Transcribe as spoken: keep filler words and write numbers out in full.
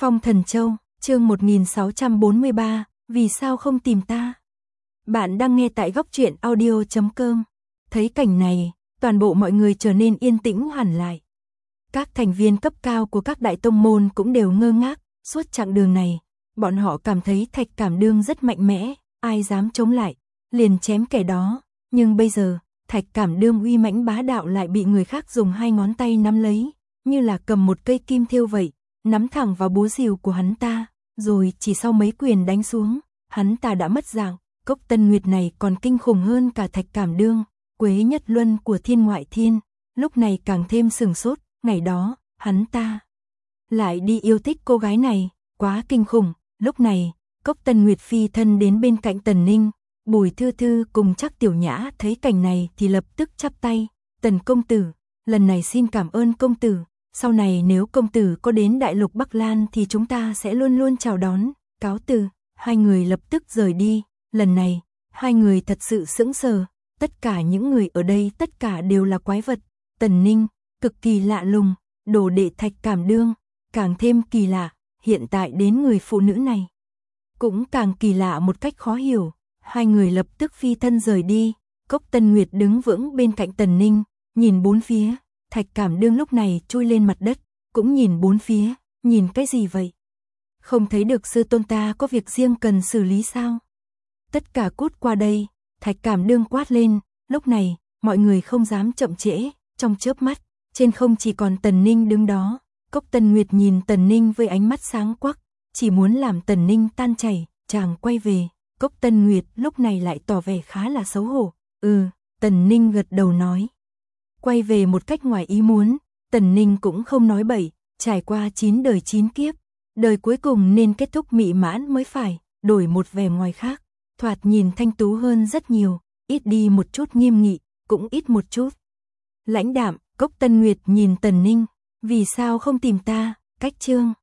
Phong Thần Châu, chương một nghìn sáu trăm bốn mươi ba, vì sao không tìm ta? Bạn đang nghe tại góc truyện audio chấm com. Thấy cảnh này, toàn bộ mọi người trở nên yên tĩnh hẳn lại. Các thành viên cấp cao của các đại tông môn cũng đều ngơ ngác, suốt chặng đường này, bọn họ cảm thấy Thạch Cảm Đương rất mạnh mẽ, ai dám chống lại, liền chém kẻ đó, nhưng bây giờ, Thạch Cảm Đương uy mãnh bá đạo lại bị người khác dùng hai ngón tay nắm lấy, như là cầm một cây kim thêu vậy, nắm thẳng vào búa rìu của hắn ta, rồi chỉ sau mấy quyền đánh xuống, hắn ta đã mất dạng. Cốc Tân Nguyệt này còn kinh khủng hơn cả Thạch Cảm Đương, Quế Nhất Luân của Thiên Ngoại Thiên, lúc này càng thêm sừng sốt, ngày đó, hắn ta lại đi yêu thích cô gái này, quá kinh khủng. Lúc này, Cốc Tân Nguyệt phi thân đến bên cạnh Tần Ninh, Bùi Thư Thư cùng Trác Tiểu Nhã thấy cảnh này thì lập tức chắp tay, Tần công tử, lần này xin cảm ơn công tử, sau này nếu công tử có đến Đại Lục Bắc Lan thì chúng ta sẽ luôn luôn chào đón, cáo từ. Hai người lập tức rời đi. Lần này, hai người thật sự sững sờ, tất cả những người ở đây tất cả đều là quái vật. Tần Ninh, cực kỳ lạ lùng, đồ đệ Thạch Cảm Đương, càng thêm kỳ lạ, hiện tại đến người phụ nữ này. Cũng càng kỳ lạ một cách khó hiểu, hai người lập tức phi thân rời đi. Cốc Tân Nguyệt đứng vững bên cạnh Tần Ninh, nhìn bốn phía, Thạch Cảm Đương lúc này chui lên mặt đất, cũng nhìn bốn phía, nhìn cái gì vậy? Không thấy được sư tôn ta có việc riêng cần xử lý sao? Tất cả cút qua đây, Thạch Cảm Đương quát lên, lúc này, mọi người không dám chậm trễ, trong chớp mắt, trên không chỉ còn Tần Ninh đứng đó, Cốc Tân Nguyệt nhìn Tần Ninh với ánh mắt sáng quắc, chỉ muốn làm Tần Ninh tan chảy, chàng quay về, Cốc Tân Nguyệt lúc này lại tỏ vẻ khá là xấu hổ, ừ, Tần Ninh gật đầu nói. Quay về một cách ngoài ý muốn, Tần Ninh cũng không nói bậy, trải qua chín đời chín kiếp, đời cuối cùng nên kết thúc mỹ mãn mới phải, đổi một vẻ ngoài khác. Thoạt nhìn thanh tú hơn rất nhiều, ít đi một chút nghiêm nghị, cũng ít một chút lãnh đạm. Cốc Tân Nguyệt nhìn Tần Ninh, vì sao không tìm ta? Cách chương